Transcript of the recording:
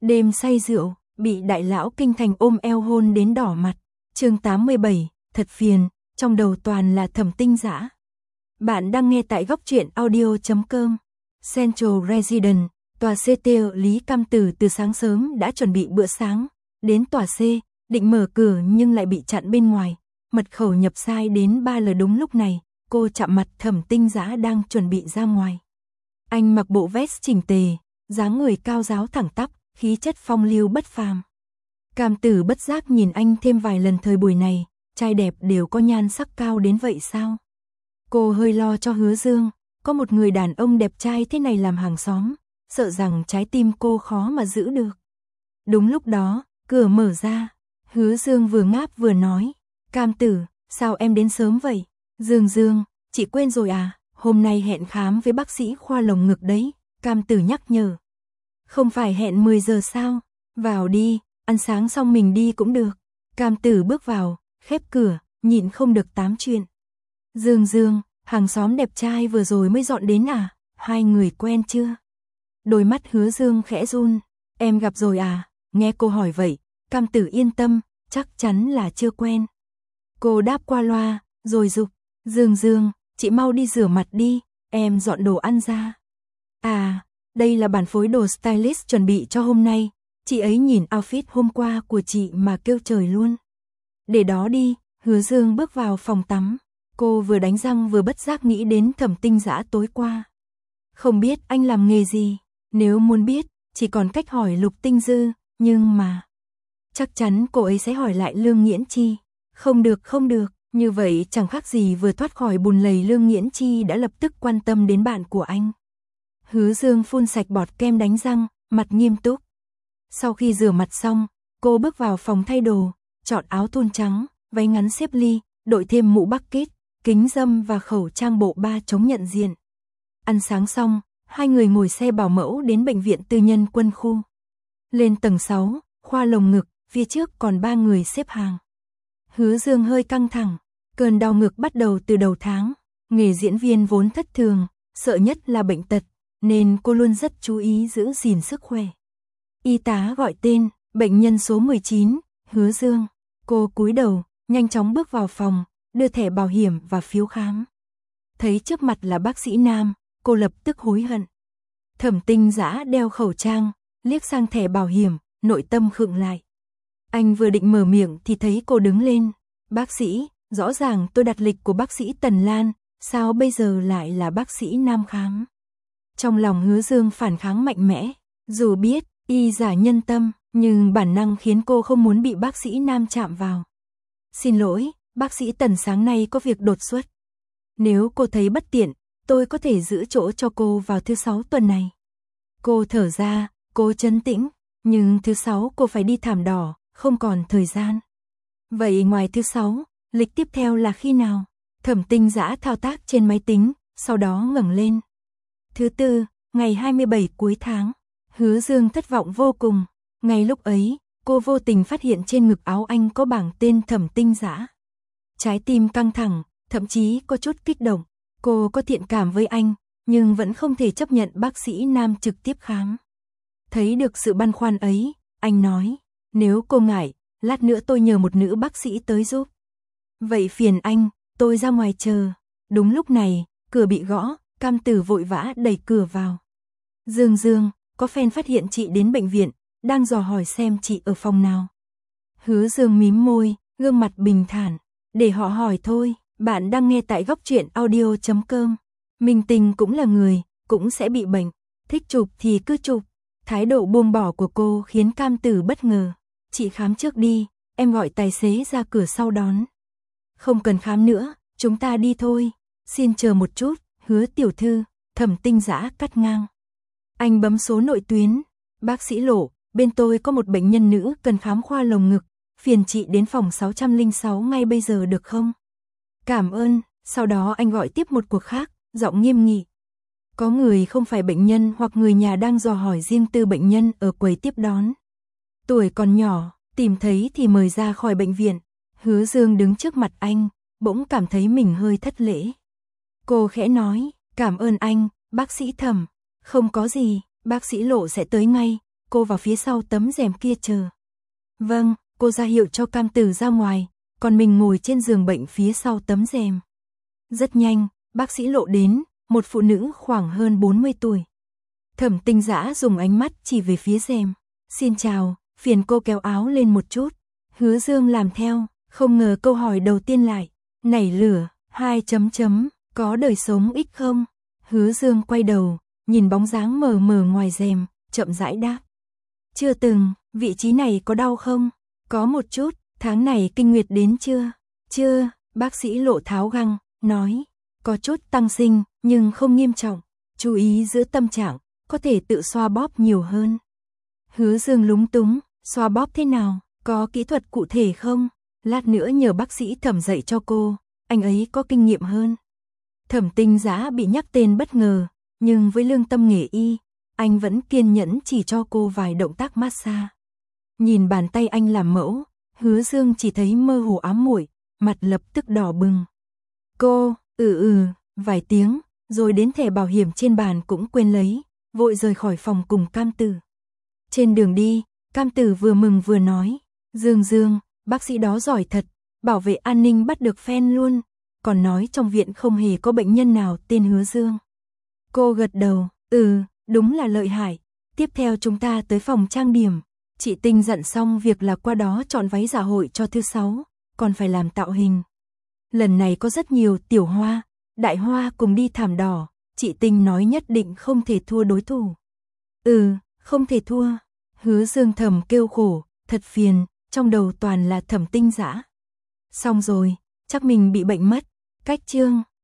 Đêm say rượu, bị đại lão kinh thành ôm eo hôn đến đỏ mặt. Chương 87, thật phiền, trong đầu toàn là Thẩm Tinh Dã. Bạn đang nghe tại góc truyện audio.com. Central Residence, tòa CT Lý Cam Tử từ sáng sớm đã chuẩn bị bữa sáng, đến tòa C, định mở cửa nhưng lại bị chặn bên ngoài, mật khẩu nhập sai đến 3 lần. Đúng lúc này, cô chạm mặt Thẩm Tinh Dã đang chuẩn bị ra ngoài. Anh mặc bộ vest chỉnh tề, dáng người cao ráo thẳng tắp, khí chất phong lưu bất phàm. Cam Tử bất giác nhìn anh thêm vài lần. Thời buổi này, trai đẹp đều có nhan sắc cao đến vậy sao? Cô hơi lo cho Hứa Dương, có một người đàn ông đẹp trai thế này làm hàng xóm, sợ rằng trái tim cô khó mà giữ được. Đúng lúc đó, cửa mở ra, Hứa Dương vừa ngáp vừa nói, Cam Tử, sao em đến sớm vậy? Dương, chị quên rồi à, hôm nay hẹn khám với bác sĩ khoa lồng ngực đấy, Cam Tử nhắc nhở. Không phải hẹn 10 giờ sao? Vào đi, ăn sáng xong mình đi cũng được. Cam Tử bước vào, khép cửa, nhịn không được tám chuyện. Dương, hàng xóm đẹp trai vừa rồi mới dọn đến à? Hai người quen chưa? Đôi mắt Hứa Dương khẽ run. Em gặp rồi à? Nghe cô hỏi vậy, Cam Tử yên tâm, chắc chắn là chưa quen. Cô đáp qua loa, rồi giục. Dương, chị mau đi rửa mặt đi, em dọn đồ ăn ra. À, đây là bản phối đồ stylist chuẩn bị cho hôm nay. Chị ấy nhìn outfit hôm qua của chị mà kêu trời luôn. Để đó đi, Hứa Dương bước vào phòng tắm. Cô vừa đánh răng vừa bất giác nghĩ đến Thẩm Tinh Dã tối qua. Không biết anh làm nghề gì, nếu muốn biết, chỉ còn cách hỏi Lục Tinh Dư, nhưng mà... Chắc chắn cô ấy sẽ hỏi lại Lương Nghiễn Chi. Không được, như vậy chẳng khác gì vừa thoát khỏi bùn lầy. Lương Nghiễn Chi đã lập tức quan tâm đến bạn của anh. Hứa Dương phun sạch bọt kem đánh răng, mặt nghiêm túc. Sau khi rửa mặt xong, cô bước vào phòng thay đồ, chọn áo thun trắng, váy ngắn xếp ly, đội thêm mũ bucket, kính râm và khẩu trang bộ 3 chống nhận diện. Ăn sáng xong, hai người ngồi xe bảo mẫu đến bệnh viện tư nhân Quân khu. Lên tầng 6, khoa lồng ngực, phía trước còn 3 người xếp hàng. Hứa Dương hơi căng thẳng, cơn đau ngực bắt đầu từ đầu tháng. Nghề diễn viên vốn thất thường, sợ nhất là bệnh tật, nên cô luôn rất chú ý giữ gìn sức khỏe. Y tá gọi tên, bệnh nhân số 19, Hứa Dương. Cô cúi đầu, nhanh chóng bước vào phòng, đưa thẻ bảo hiểm và phiếu khám. Thấy trước mặt là bác sĩ nam, cô lập tức hối hận. Thẩm Tinh Dã đeo khẩu trang, liếc sang thẻ bảo hiểm, nội tâm khựng lại. Anh vừa định mở miệng thì thấy cô đứng lên. Bác sĩ, rõ ràng tôi đặt lịch của bác sĩ Tần Lan, sao bây giờ lại là bác sĩ nam khám? Trong lòng Hứa Dương phản kháng mạnh mẽ, dù biết y giả nhân tâm, nhưng bản năng khiến cô không muốn bị bác sĩ nam chạm vào. Xin lỗi, bác sĩ Tần sáng nay có việc đột xuất. Nếu cô thấy bất tiện, tôi có thể giữ chỗ cho cô vào thứ 6 tuần này. Cô thở ra, cô trấn tĩnh, nhưng thứ 6 cô phải đi thảm đỏ, không còn thời gian. Vậy ngoài thứ 6, lịch tiếp theo là khi nào? Thẩm Tinh Dã thao tác trên máy tính, sau đó ngẩng lên. Thứ 4, ngày 27 cuối tháng. Hứa Dương thất vọng vô cùng. Ngay lúc ấy, cô vô tình phát hiện trên ngực áo anh có bảng tên Thẩm Tinh Dã. Trái tim căng thẳng, thậm chí có chút kích động. Cô có thiện cảm với anh, nhưng vẫn không thể chấp nhận bác sĩ nam trực tiếp khám. Thấy được sự băn khoăn ấy, anh nói, nếu cô ngại, lát nữa tôi nhờ một nữ bác sĩ tới giúp. Vậy phiền anh, tôi ra ngoài chờ. Đúng lúc này, cửa bị gõ, Cam Tử vội vã đẩy cửa vào. Dương, có fan phát hiện chị đến bệnh viện, đang dò hỏi xem chị ở phòng nào. Hứa Dương mím môi, gương mặt bình thản. Để họ hỏi thôi, bạn đang nghe tại góc truyện audio.com. Minh Tinh cũng là người, cũng sẽ bị bệnh. Thích chụp thì cứ chụp. Thái độ buông bỏ của cô khiến Cam Tử bất ngờ. Chị khám trước đi, em gọi tài xế ra cửa sau đón. Không cần khám nữa, chúng ta đi thôi. Xin chờ một chút, Hứa tiểu thư, Thẩm Tinh Dã cắt ngang. Anh bấm số nội tuyến. Bác sĩ Lộ, bên tôi có một bệnh nhân nữ cần khám khoa lồng ngực, phiền chị đến phòng 606 ngay bây giờ được không? Cảm ơn. Sau đó anh gọi tiếp một cuộc khác, giọng nghiêm nghị. Có người không phải bệnh nhân hoặc người nhà đang dò hỏi riêng tư bệnh nhân ở quầy tiếp đón. Tuổi còn nhỏ, tìm thấy thì mời ra khỏi bệnh viện. Hứa Dương đứng trước mặt anh, bỗng cảm thấy mình hơi thất lễ. Cô khẽ nói, cảm ơn anh, bác sĩ Thẩm. Không có gì, bác sĩ Lộ sẽ tới ngay. cô vào phía sau tấm rèm kia chờ. Vâng, cô ra hiệu cho Cam Tử ra ngoài, còn mình ngồi trên giường bệnh phía sau tấm rèm. Rất nhanh, bác sĩ Lộ đến, một phụ nữ khoảng hơn 40 tuổi. Thẩm Tinh Dã dùng ánh mắt chỉ về phía rèm. Xin chào, phiền cô kéo áo lên một chút. Hứa Dương làm theo, không ngờ câu hỏi đầu tiên lại nảy lửa, 2 chấm chấm, có đời sống ít không? Hứa Dương quay đầu, nhìn bóng dáng mờ mờ ngoài rèm, chậm rãi đáp. Chưa từng, vị trí này có đau không? Có một chút, tháng này kinh nguyệt đến chưa? Chưa, bác sĩ Lộ tháo găng, nói. Có chút tăng sinh, nhưng không nghiêm trọng. Chú ý giữ tâm trạng, có thể tự xoa bóp nhiều hơn. Hứa Dương lúng túng, xoa bóp thế nào? Có kỹ thuật cụ thể không? Lát nữa nhờ bác sĩ Thẩm dạy cho cô, anh ấy có kinh nghiệm hơn. Thẩm Tinh Dã bị nhắc tên bất ngờ, nhưng với lương tâm nghề y, anh vẫn kiên nhẫn chỉ cho cô vài động tác massage. Nhìn bàn tay anh làm mẫu, Hứa Dương chỉ thấy mơ hồ ám muội, mặt lập tức đỏ bừng. Cô, vài tiếng, rồi đến thẻ bảo hiểm trên bàn cũng quên lấy, vội rời khỏi phòng cùng Cam Tử. Trên đường đi, Cam Tử vừa mừng vừa nói, Dương, bác sĩ đó giỏi thật, bảo vệ an ninh bắt được fan luôn, còn nói trong viện không hề có bệnh nhân nào tên Hứa Dương. Cô gật đầu, đúng là lợi hại, tiếp theo chúng ta tới phòng trang điểm. Chị Tinh dặn xong việc là qua đó chọn váy dạ hội cho thứ 6, còn phải làm tạo hình. Lần này có rất nhiều tiểu hoa, đại hoa cùng đi thảm đỏ, chị Tinh nói nhất định không thể thua đối thủ. Không thể thua. Hứa Dương thầm kêu khổ, thật phiền, trong đầu toàn là Thẩm Tinh Dã. Xong rồi, chắc mình bị bệnh mất. Cách chương